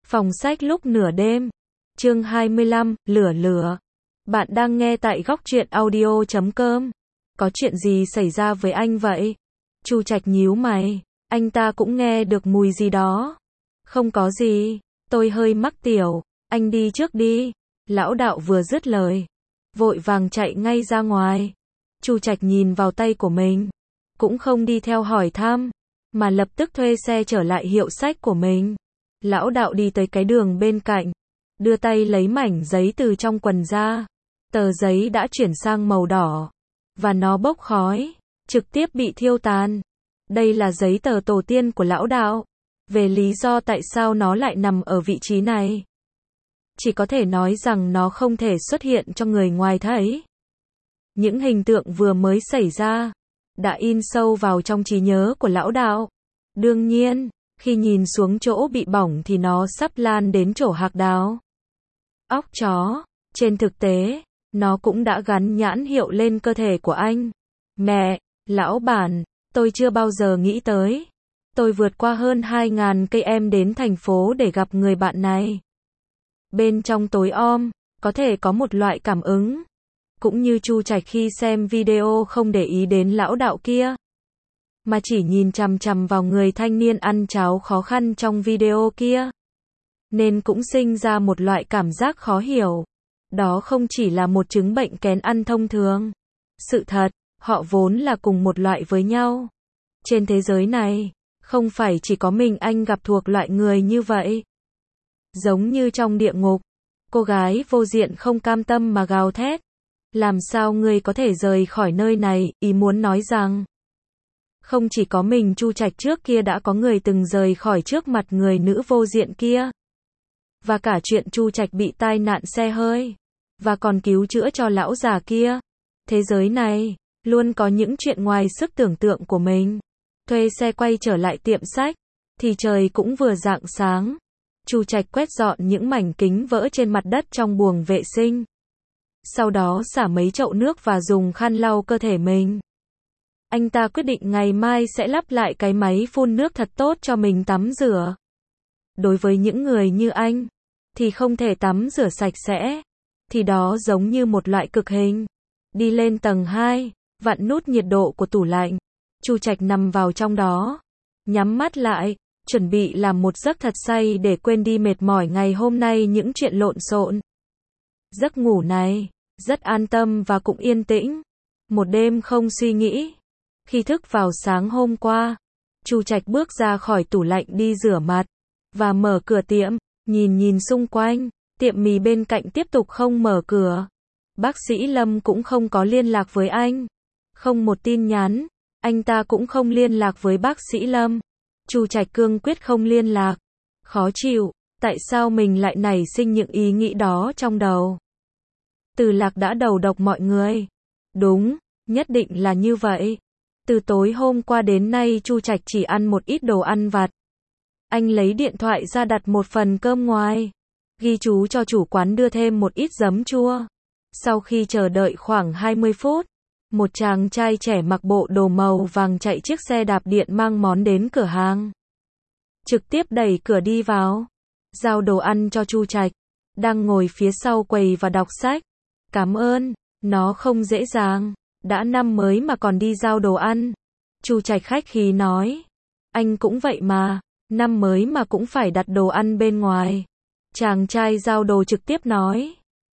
Phòng sách lúc nửa đêm. Chương 25, lửa lửa. Bạn đang nghe tại góc truyện audio.com. Có chuyện gì xảy ra với anh vậy? Chu Trạch nhíu mày, anh ta cũng nghe được mùi gì đó. Không có gì, tôi hơi mắc tiểu, anh đi trước đi. Lão đạo vừa dứt lời, vội vàng chạy ngay ra ngoài. Chu Trạch nhìn vào tay của mình, cũng không đi theo hỏi thăm, mà lập tức thuê xe trở lại hiệu sách của mình. Lão đạo đi tới cái đường bên cạnh, đưa tay lấy mảnh giấy từ trong quần ra. Tờ giấy đã chuyển sang màu đỏ, và nó bốc khói, trực tiếp bị thiêu tàn. Đây là giấy tờ tổ tiên của lão đạo. Về lý do tại sao nó lại nằm ở vị trí này, chỉ có thể nói rằng nó không thể xuất hiện cho người ngoài thấy. Những hình tượng vừa mới xảy ra, đã in sâu vào trong trí nhớ của lão đạo. Đương nhiên, khi nhìn xuống chỗ bị bỏng thì nó sắp lan đến chỗ hạc đào. Óc chó, trên thực tế, nó cũng đã gắn nhãn hiệu lên cơ thể của anh. Mẹ, lão bản, tôi chưa bao giờ nghĩ tới. Tôi vượt qua hơn 2.000 km đến thành phố để gặp người bạn này. Bên trong tối om, có thể có một loại cảm ứng. Cũng như Chu Trạch khi xem video không để ý đến lão đạo kia, mà chỉ nhìn chằm chằm vào người thanh niên ăn cháo khó khăn trong video kia. Nên cũng sinh ra một loại cảm giác khó hiểu. Đó không chỉ là một chứng bệnh kén ăn thông thường. Sự thật, họ vốn là cùng một loại với nhau. Trên thế giới này, không phải chỉ có mình anh gặp thuộc loại người như vậy. Giống như trong địa ngục, cô gái vô diện không cam tâm mà gào thét. Làm sao ngươi có thể rời khỏi nơi này, ý muốn nói rằng không chỉ có mình Chu Trạch trước kia đã có người từng rời khỏi trước mặt người nữ vô diện kia. Và cả chuyện Chu Trạch bị tai nạn xe hơi, và còn cứu chữa cho lão già kia. Thế giới này, luôn có những chuyện ngoài sức tưởng tượng của mình. Thuê xe quay trở lại tiệm sách, thì trời cũng vừa rạng sáng. Chu Trạch quét dọn những mảnh kính vỡ trên mặt đất trong buồng vệ sinh. Sau đó xả mấy chậu nước và dùng khăn lau cơ thể mình. Anh ta quyết định ngày mai sẽ lắp lại cái máy phun nước thật tốt cho mình tắm rửa. Đối với những người như anh, thì không thể tắm rửa sạch sẽ, thì đó giống như một loại cực hình. Đi lên tầng 2, vặn nút nhiệt độ của tủ lạnh. Chu Trạch nằm vào trong đó, nhắm mắt lại, chuẩn bị làm một giấc thật say để quên đi mệt mỏi ngày hôm nay những chuyện lộn xộn. Giấc ngủ này rất an tâm và cũng yên tĩnh. Một đêm không suy nghĩ. Khi thức vào sáng hôm qua, Chu Trạch bước ra khỏi tủ lạnh đi rửa mặt và mở cửa tiệm, nhìn xung quanh, tiệm mì bên cạnh tiếp tục không mở cửa. Bác sĩ Lâm cũng không có liên lạc với anh, không một tin nhắn, anh ta cũng không liên lạc với bác sĩ Lâm. Chu Trạch cương quyết không liên lạc. Khó chịu, tại sao mình lại nảy sinh những ý nghĩ đó trong đầu? Từ Lạc đã đầu độc mọi người. Đúng, nhất định là như vậy. Từ tối hôm qua đến nay Chu Trạch chỉ ăn một ít đồ ăn vặt. Anh lấy điện thoại ra đặt một phần cơm ngoài, ghi chú cho chủ quán đưa thêm một ít giấm chua. Sau khi chờ đợi khoảng 20 phút, một chàng trai trẻ mặc bộ đồ màu vàng chạy chiếc xe đạp điện mang món đến cửa hàng. Trực tiếp đẩy cửa đi vào, giao đồ ăn cho Chu Trạch, đang ngồi phía sau quầy và đọc sách. Cảm ơn, nó không dễ dàng, đã năm mới mà còn đi giao đồ ăn. Chu Trạch khách khí nói, anh cũng vậy mà, năm mới mà cũng phải đặt đồ ăn bên ngoài. Chàng trai giao đồ trực tiếp nói.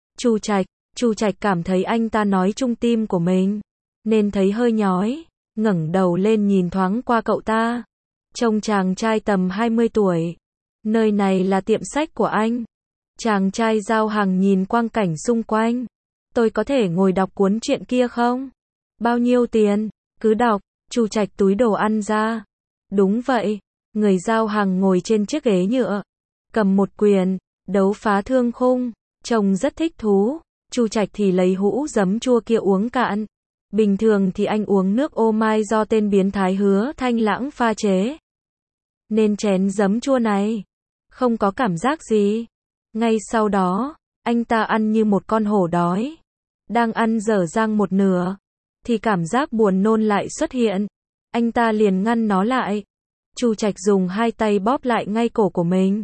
Chu Trạch cảm thấy anh ta nói trung tim của mình, nên thấy hơi nhói, ngẩng đầu lên nhìn thoáng qua cậu ta. Trông chàng trai tầm 20 tuổi. Nơi này là tiệm sách của anh. Chàng trai giao hàng nhìn quang cảnh xung quanh. Tôi có thể ngồi đọc cuốn truyện kia không? Bao nhiêu tiền? Cứ đọc. Chu Trạch túi đồ ăn ra. Đúng vậy. Người giao hàng ngồi trên chiếc ghế nhựa, cầm một quyển Đấu phá thương khung, trông rất thích thú. Chu Trạch thì lấy hũ giấm chua kia uống cạn. Bình thường thì anh uống nước ô mai do tên biến thái Hứa Thanh Lãng pha chế, nên chén giấm chua này không có cảm giác gì. Ngay sau đó, anh ta ăn như một con hổ đói. Đang ăn dở dang một nửa, thì cảm giác buồn nôn lại xuất hiện. Anh ta liền ngăn nó lại. Chu Trạch dùng hai tay bóp lại ngay cổ của mình.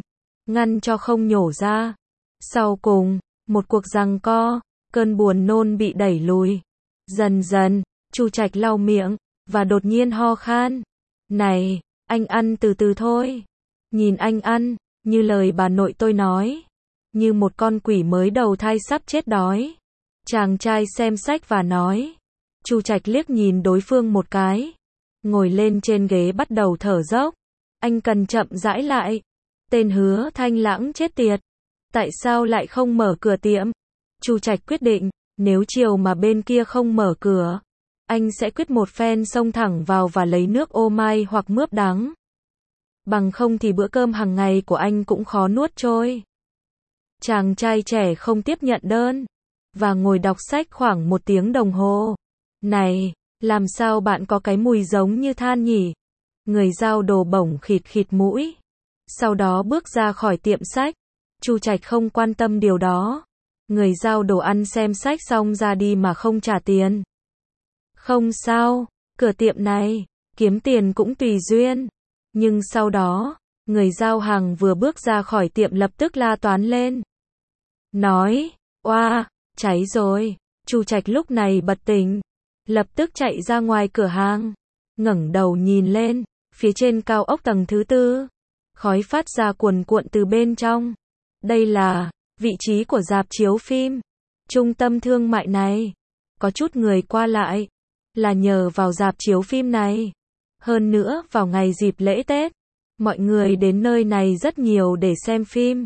ngăn cho không nhổ ra. Sau cùng, một cuộc giằng co, cơn buồn nôn bị đẩy lùi. Dần dần, Chu Trạch lau miệng, và đột nhiên ho khan. Này, anh ăn từ từ thôi. Nhìn anh ăn, như lời bà nội tôi nói. Như một con quỷ mới đầu thai sắp chết đói. Chàng trai xem sách và nói. Chu Trạch liếc nhìn đối phương một cái. Ngồi lên trên ghế bắt đầu thở dốc. Anh cần chậm rãi lại. Tên Hứa Thanh Lãng chết tiệt. Tại sao lại không mở cửa tiệm? Chu Trạch quyết định, nếu chiều mà bên kia không mở cửa, anh sẽ quyết một phen xông thẳng vào và lấy nước ô mai hoặc mướp đắng. Bằng không thì bữa cơm hàng ngày của anh cũng khó nuốt trôi. Chàng trai trẻ không tiếp nhận đơn, và ngồi đọc sách khoảng 1 tiếng đồng hồ. Này, làm sao bạn có cái mùi giống như than nhỉ? Người giao đồ bổng khịt khịt mũi. Sau đó bước ra khỏi tiệm sách. Chu Trạch không quan tâm điều đó. Người giao đồ ăn xem sách xong ra đi mà không trả tiền. Không sao, cửa tiệm này, kiếm tiền cũng tùy duyên. Nhưng sau đó, người giao hàng vừa bước ra khỏi tiệm lập tức la toán lên. Nói, oa, cháy rồi. Chu Trạch lúc này bật tỉnh. Lập tức chạy ra ngoài cửa hàng. Ngẩng đầu nhìn lên, phía trên cao ốc tầng thứ 4. Khói phát ra cuồn cuộn từ bên trong. Đây là vị trí của rạp chiếu phim. Trung tâm thương mại này. Có chút người qua lại. Là nhờ vào rạp chiếu phim này. Hơn nữa, vào ngày dịp lễ Tết, mọi người đến nơi này rất nhiều để xem phim.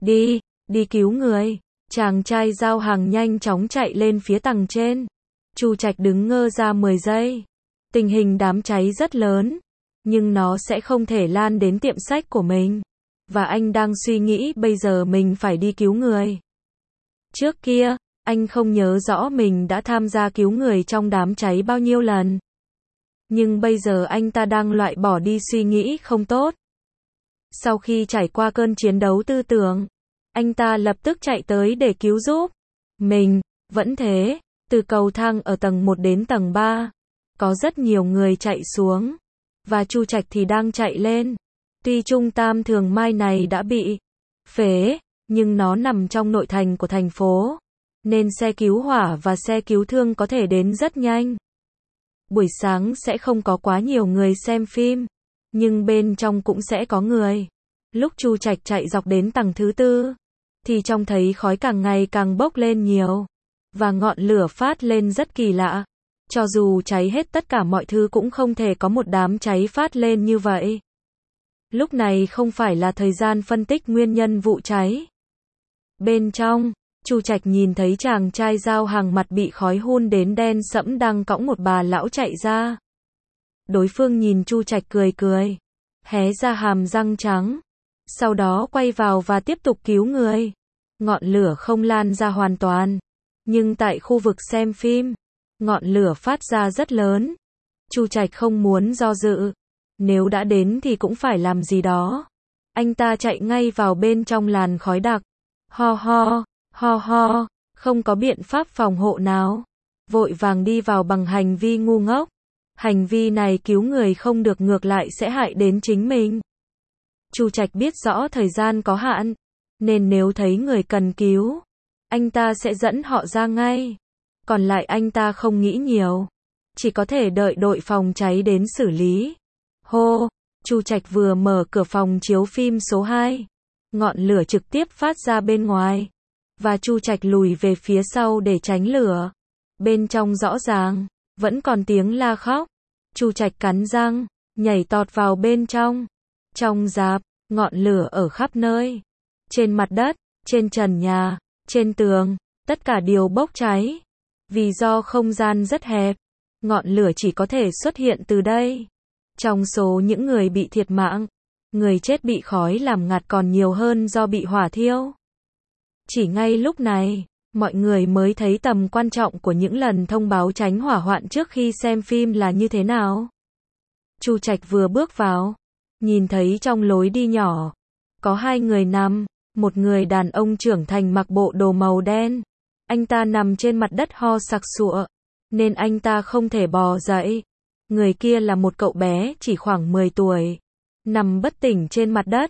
Đi cứu người. Chàng trai giao hàng nhanh chóng chạy lên phía tầng trên. Chu Trạch đứng ngơ ra 10 giây. Tình hình đám cháy rất lớn, nhưng nó sẽ không thể lan đến tiệm sách của mình. Và anh đang suy nghĩ bây giờ mình phải đi cứu người. Trước kia, anh không nhớ rõ mình đã tham gia cứu người trong đám cháy bao nhiêu lần. Nhưng bây giờ anh ta đang loại bỏ đi suy nghĩ không tốt. Sau khi trải qua cơn chiến đấu tư tưởng, anh ta lập tức chạy tới để cứu giúp. Mình, vẫn thế, từ cầu thang ở tầng 1 đến tầng 3, có rất nhiều người chạy xuống. Và Chu Trạch thì đang chạy lên. Tuy trung tâm Thường Mai này đã bị phế, nhưng nó nằm trong nội thành của thành phố, nên xe cứu hỏa và xe cứu thương có thể đến rất nhanh. Buổi sáng sẽ không có quá nhiều người xem phim, nhưng bên trong cũng sẽ có người. Lúc Chu Trạch chạy dọc đến tầng thứ 4, thì trông thấy khói càng ngày càng bốc lên nhiều, và ngọn lửa phát lên rất kỳ lạ. Cho dù cháy hết tất cả mọi thứ cũng không thể có một đám cháy phát lên như vậy. Lúc này không phải là thời gian phân tích nguyên nhân vụ cháy. Bên trong, Chu Trạch nhìn thấy chàng trai giao hàng mặt bị khói hun đến đen sẫm đang cõng một bà lão chạy ra. Đối phương nhìn Chu Trạch cười cười, hé ra hàm răng trắng. Sau đó quay vào và tiếp tục cứu người. Ngọn lửa không lan ra hoàn toàn, nhưng tại khu vực xem phim, ngọn lửa phát ra rất lớn. Chu Trạch không muốn do dự. Nếu đã đến thì cũng phải làm gì đó. Anh ta chạy ngay vào bên trong làn khói đặc. Ho, không có biện pháp phòng hộ nào. Vội vàng đi vào bằng hành vi ngu ngốc. Hành vi này cứu người không được, ngược lại sẽ hại đến chính mình. Chu Trạch biết rõ thời gian có hạn, nên nếu thấy người cần cứu, anh ta sẽ dẫn họ ra ngay. Còn lại anh ta không nghĩ nhiều, chỉ có thể đợi đội phòng cháy đến xử lý. Chu Trạch vừa mở cửa phòng chiếu phim số 2, ngọn lửa trực tiếp phát ra bên ngoài, và Chu Trạch lùi về phía sau để tránh lửa. Bên trong rõ ràng vẫn còn tiếng la khóc. Chu Trạch cắn răng, nhảy tọt vào bên trong. Trong rạp, ngọn lửa ở khắp nơi. Trên mặt đất, trên trần nhà, trên tường, tất cả đều bốc cháy. Vì do không gian rất hẹp, ngọn lửa chỉ có thể xuất hiện từ đây. Trong số những người bị thiệt mạng, người chết bị khói làm ngạt còn nhiều hơn do bị hỏa thiêu. Chỉ ngay lúc này, mọi người mới thấy tầm quan trọng của những lần thông báo tránh hỏa hoạn trước khi xem phim là như thế nào. Chu Trạch vừa bước vào, nhìn thấy trong lối đi nhỏ, có 2 người nằm, một người đàn ông trưởng thành mặc bộ đồ màu đen. Anh ta nằm trên mặt đất ho sặc sụa, nên anh ta không thể bò dậy. Người kia là một cậu bé chỉ khoảng 10 tuổi, nằm bất tỉnh trên mặt đất.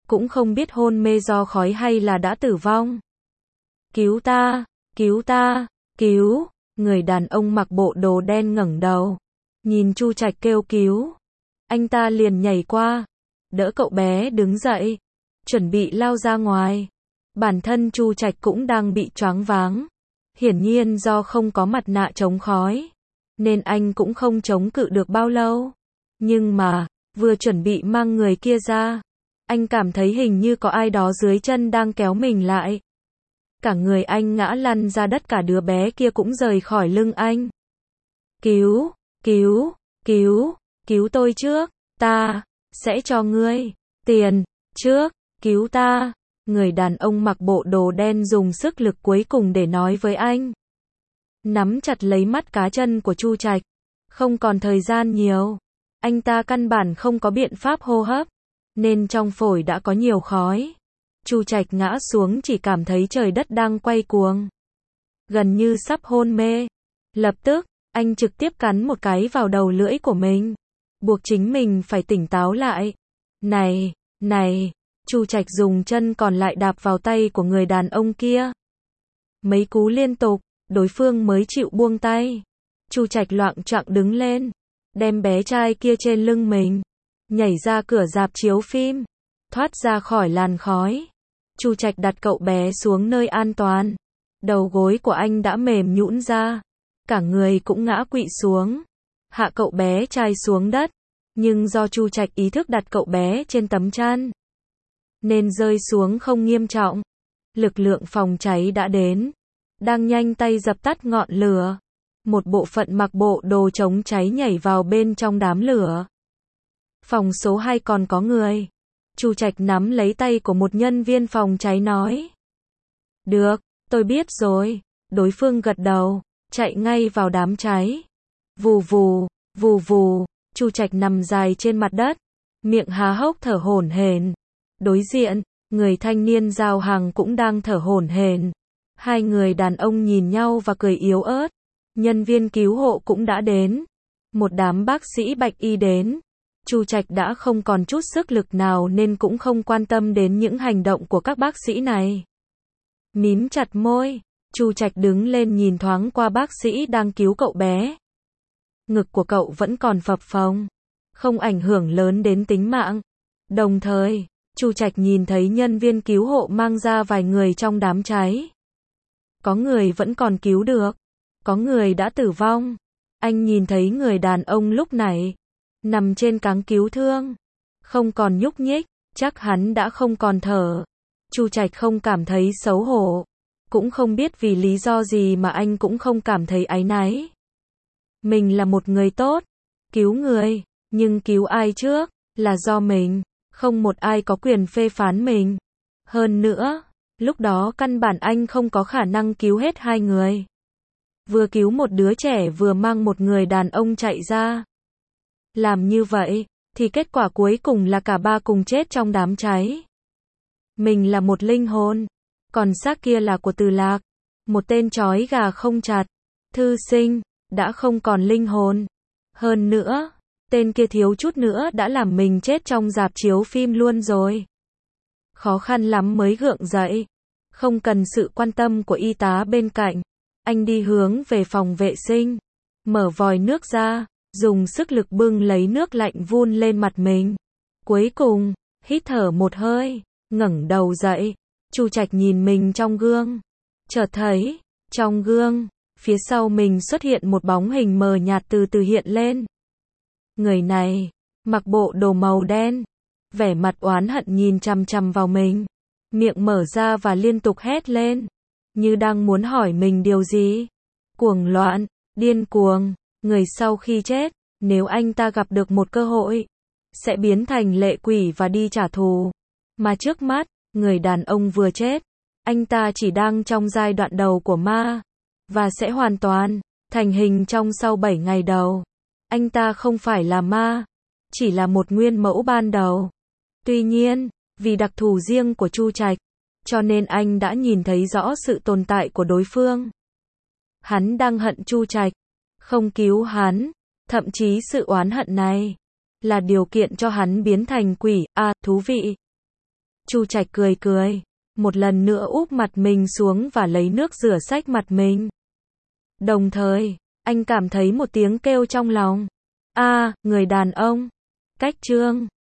cũng không biết hôn mê do khói hay là đã tử vong. Cứu ta, cứu ta, cứu, người đàn ông mặc bộ đồ đen ngẩng đầu, nhìn Chu Trạch kêu cứu. Anh ta liền nhảy qua, đỡ cậu bé đứng dậy, chuẩn bị lao ra ngoài. Bản thân Chu Trạch cũng đang bị choáng váng. Hiển nhiên do không có mặt nạ chống khói, nên anh cũng không chống cự được bao lâu. Nhưng mà, vừa chuẩn bị mang người kia ra, anh cảm thấy hình như có ai đó dưới chân đang kéo mình lại. Cả người anh ngã lăn ra đất, cả đứa bé kia cũng rời khỏi lưng anh. Cứu, cứu, cứu, cứu tôi trước, ta sẽ cho ngươi tiền, trước, cứu ta. Người đàn ông mặc bộ đồ đen dùng sức lực cuối cùng để nói với anh. Nắm chặt lấy mắt cá chân của Chu Trạch. Không còn thời gian nhiều. Anh ta căn bản không có biện pháp hô hấp, nên trong phổi đã có nhiều khói. Chu Trạch ngã xuống chỉ cảm thấy trời đất đang quay cuồng. Gần như sắp hôn mê. Lập tức, anh trực tiếp cắn một cái vào đầu lưỡi của mình. Buộc chính mình phải tỉnh táo lại. Này, này. Chu Trạch dùng chân còn lại đạp vào tay của người đàn ông kia. Mấy cú liên tục, đối phương mới chịu buông tay. Chu Trạch loạng choạng đứng lên, đem bé trai kia trên lưng mình, nhảy ra cửa rạp chiếu phim, thoát ra khỏi làn khói. Chu Trạch đặt cậu bé xuống nơi an toàn. Đầu gối của anh đã mềm nhũn ra, cả người cũng ngã quỵ xuống, hạ cậu bé trai xuống đất. Nhưng do Chu Trạch ý thức đặt cậu bé trên tấm chăn, nên rơi xuống không nghiêm trọng. Lực lượng phòng cháy đã đến, đang nhanh tay dập tắt ngọn lửa. Một bộ phận mặc bộ đồ chống cháy nhảy vào bên trong đám lửa. Phòng số 2 còn có người. Chu Trạch nắm lấy tay của một nhân viên phòng cháy nói. Được, tôi biết rồi. Đối phương gật đầu, chạy ngay vào đám cháy. Vù vù, vù vù, Chu Trạch nằm dài trên mặt đất, miệng há hốc thở hổn hển. Đối diện, người thanh niên giao hàng cũng đang thở hổn hển. Hai người đàn ông nhìn nhau và cười yếu ớt. Nhân viên cứu hộ cũng đã đến. Một đám bác sĩ bạch y đến. Chu Trạch đã không còn chút sức lực nào nên cũng không quan tâm đến những hành động của các bác sĩ này. Mím chặt môi, Chu Trạch đứng lên nhìn thoáng qua bác sĩ đang cứu cậu bé. Ngực của cậu vẫn còn phập phồng, không ảnh hưởng lớn đến tính mạng. Đồng thời, Chu Trạch nhìn thấy nhân viên cứu hộ mang ra vài người trong đám cháy. Có người vẫn còn cứu được, có người đã tử vong. Anh nhìn thấy người đàn ông lúc này nằm trên cáng cứu thương, không còn nhúc nhích, chắc hắn đã không còn thở. Chu Trạch không cảm thấy xấu hổ, cũng không biết vì lý do gì mà anh cũng không cảm thấy áy náy. Mình là một người tốt, cứu người, nhưng cứu ai trước là do mình, không một ai có quyền phê phán mình. Hơn nữa, lúc đó căn bản anh không có khả năng cứu hết hai người. Vừa cứu một đứa trẻ vừa mang một người đàn ông chạy ra. Làm như vậy, thì kết quả cuối cùng là cả ba cùng chết trong đám cháy. Mình là một linh hồn, còn xác kia là của Từ Lạc, một tên trói gà không chặt, thư sinh, đã không còn linh hồn. Hơn nữa, tên kia thiếu chút nữa đã làm mình chết trong rạp chiếu phim luôn rồi. Khó khăn lắm mới gượng dậy, không cần sự quan tâm của y tá bên cạnh. Anh đi hướng về phòng vệ sinh, mở vòi nước ra, dùng sức lực bưng lấy nước lạnh vun lên mặt mình. Cuối cùng, hít thở một hơi, ngẩng đầu dậy. Chu Trạch nhìn mình trong gương, chợt thấy, trong gương, phía sau mình xuất hiện một bóng hình mờ nhạt từ từ hiện lên. Người này, mặc bộ đồ màu đen, vẻ mặt oán hận nhìn chằm chằm vào mình, miệng mở ra và liên tục hét lên, như đang muốn hỏi mình điều gì. Cuồng loạn, điên cuồng, người sau khi chết, nếu anh ta gặp được một cơ hội, sẽ biến thành lệ quỷ và đi trả thù. Mà trước mắt, người đàn ông vừa chết, anh ta chỉ đang trong giai đoạn đầu của ma, và sẽ hoàn toàn thành hình trong sau 7 ngày đầu. Anh ta không phải là ma, chỉ là một nguyên mẫu ban đầu. Tuy nhiên, vì đặc thù riêng của Chu Trạch, cho nên anh đã nhìn thấy rõ sự tồn tại của đối phương. Hắn đang hận Chu Trạch, không cứu hắn, thậm chí sự oán hận này là điều kiện cho hắn biến thành quỷ. Thú vị. Chu Trạch cười cười, một lần nữa úp mặt mình xuống và lấy nước rửa sạch mặt mình. Đồng thời, anh cảm thấy một tiếng kêu trong lòng. Người đàn ông. Cách chương